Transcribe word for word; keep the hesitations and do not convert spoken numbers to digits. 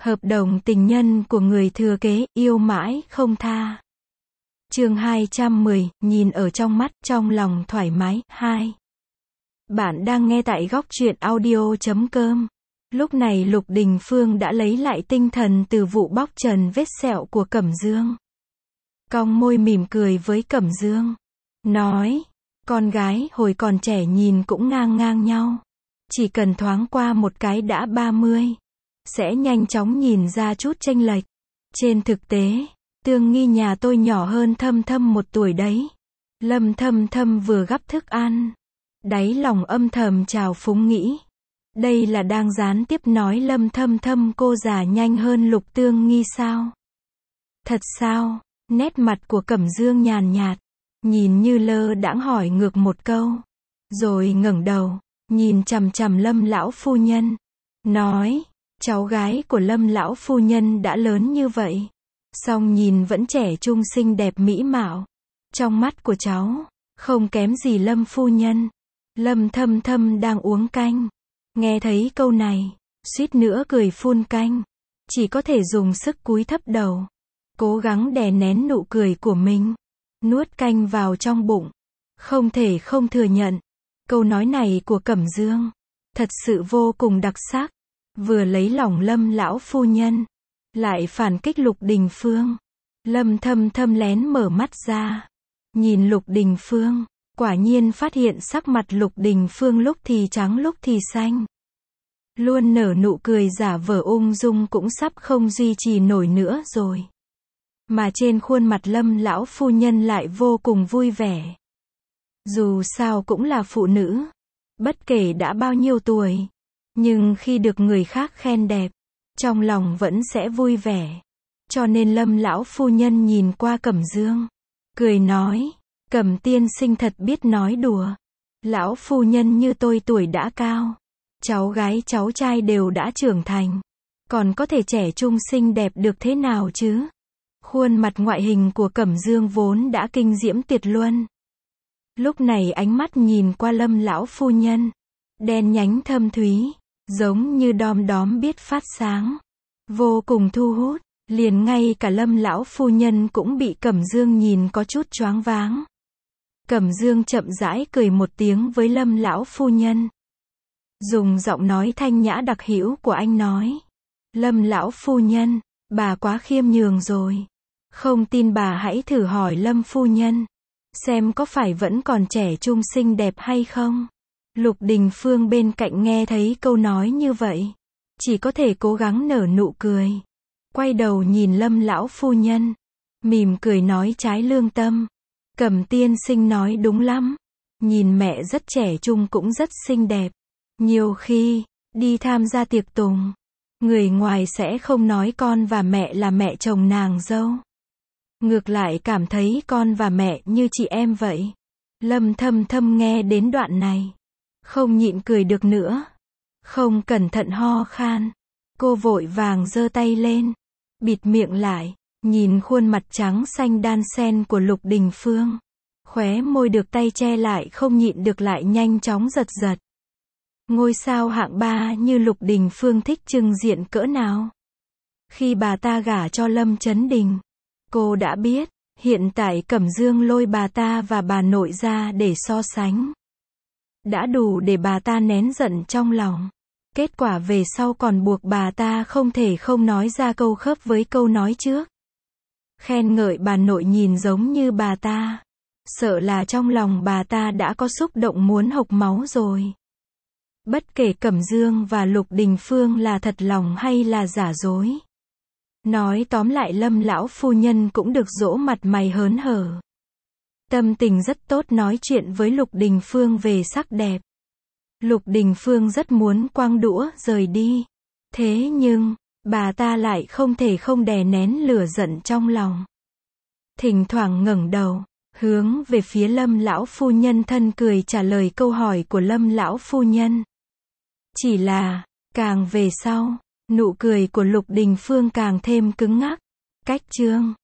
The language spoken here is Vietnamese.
Hợp đồng tình nhân của người thừa kế, yêu mãi không tha. Chương hai trăm mười, nhìn ở trong mắt, trong lòng thoải mái. Hai. Bạn đang nghe tại góc truyện audio chấm com. Lúc này Lục Đình Phương đã lấy lại tinh thần từ vụ bóc trần vết sẹo của Cẩm Dương. Cong môi mỉm cười với Cẩm Dương. Nói, con gái hồi còn trẻ nhìn cũng ngang ngang nhau. Chỉ cần thoáng qua một cái đã ba mươi. Sẽ nhanh chóng nhìn ra chút chênh lệch. Trên thực tế, Tương Nghi nhà tôi nhỏ hơn Thâm Thâm một tuổi đấy. Lâm Thâm Thâm vừa gắp thức ăn. Đáy lòng âm thầm trào phúng nghĩ. Đây là đang gián tiếp nói Lâm Thâm Thâm cô già nhanh hơn Lục Tương Nghi sao? Thật sao? Nét mặt của Cẩm Dương nhàn nhạt. Nhìn như lơ đãng hỏi ngược một câu. Rồi ngẩng đầu, nhìn chằm chằm Lâm lão phu nhân. Nói, cháu gái của Lâm lão phu nhân đã lớn như vậy. Song nhìn vẫn trẻ trung xinh đẹp mỹ mạo. Trong mắt của cháu, không kém gì Lâm phu nhân. Lâm Thâm Thâm đang uống canh. Nghe thấy câu này, suýt nữa cười phun canh. Chỉ có thể dùng sức cúi thấp đầu. Cố gắng đè nén nụ cười của mình. Nuốt canh vào trong bụng. Không thể không thừa nhận. Câu nói này của Cẩm Dương thật sự vô cùng đặc sắc. Vừa lấy lòng Lâm lão phu nhân, lại phản kích Lục Đình Phương. Lâm Thâm Thâm lén mở mắt ra. Nhìn Lục Đình Phương. Quả nhiên phát hiện sắc mặt Lục Đình Phương lúc thì trắng lúc thì xanh. Luôn nở nụ cười giả vờ ung dung cũng sắp không duy trì nổi nữa rồi. Mà trên khuôn mặt Lâm lão phu nhân lại vô cùng vui vẻ. Dù sao cũng là phụ nữ. Bất kể đã bao nhiêu tuổi. Nhưng khi được người khác khen đẹp, trong lòng vẫn sẽ vui vẻ. Cho nên Lâm lão phu nhân nhìn qua Cẩm Dương. Cười nói, Cẩm tiên sinh thật biết nói đùa. Lão phu nhân như tôi tuổi đã cao. Cháu gái cháu trai đều đã trưởng thành. Còn có thể trẻ trung xinh đẹp được thế nào chứ? Khuôn mặt ngoại hình của Cẩm Dương vốn đã kinh diễm tuyệt luân. Lúc này ánh mắt nhìn qua Lâm lão phu nhân. Đen nhánh thâm thúy. Giống như đom đóm biết phát sáng. Vô cùng thu hút. Liền ngay cả Lâm lão phu nhân cũng bị Cẩm Dương nhìn có chút choáng váng. Cẩm Dương chậm rãi cười một tiếng với Lâm lão phu nhân. Dùng giọng nói thanh nhã đặc hữu của anh nói. Lâm lão phu nhân, bà quá khiêm nhường rồi. Không tin bà hãy thử hỏi Lâm phu nhân. Xem có phải vẫn còn trẻ trung xinh đẹp hay không? Lục Đình Phương bên cạnh nghe thấy câu nói như vậy. Chỉ có thể cố gắng nở nụ cười. Quay đầu nhìn Lâm lão phu nhân. Mỉm cười nói trái lương tâm. Cẩm tiên sinh nói đúng lắm. Nhìn mẹ rất trẻ trung cũng rất xinh đẹp. Nhiều khi, đi tham gia tiệc tùng. Người ngoài sẽ không nói con và mẹ là mẹ chồng nàng dâu. Ngược lại cảm thấy con và mẹ như chị em vậy. Lâm Thâm Thâm nghe đến đoạn này. Không nhịn cười được nữa. Không cẩn thận ho khan. Cô vội vàng giơ tay lên. Bịt miệng lại. Nhìn khuôn mặt trắng xanh đan xen của Lục Đình Phương. Khóe môi được tay che lại không nhịn được lại nhanh chóng giật giật. Ngôi sao hạng ba như Lục Đình Phương thích trưng diện cỡ nào. Khi bà ta gả cho Lâm Chấn Đình. Cô đã biết. Hiện tại Cẩm Dương lôi bà ta và bà nội ra để so sánh. Đã đủ để bà ta nén giận trong lòng. Kết quả về sau còn buộc bà ta không thể không nói ra câu khớp với câu nói trước. Khen ngợi bà nội nhìn giống như bà ta. Sợ là trong lòng bà ta đã có xúc động muốn hộc máu rồi. Bất kể Cẩm Dương và Lục Đình Phương là thật lòng hay là giả dối. Nói tóm lại Lâm lão phu nhân cũng được dỗ mặt mày hớn hở. Tâm tình rất tốt nói chuyện với Lục Đình Phương về sắc đẹp. Lục Đình Phương rất muốn quăng đũa rời đi. Thế nhưng, bà ta lại không thể không đè nén lửa giận trong lòng. Thỉnh thoảng ngẩng đầu, hướng về phía Lâm lão phu nhân thân cười trả lời câu hỏi của Lâm lão phu nhân. Chỉ là, càng về sau, nụ cười của Lục Đình Phương càng thêm cứng ngắc. Cách chương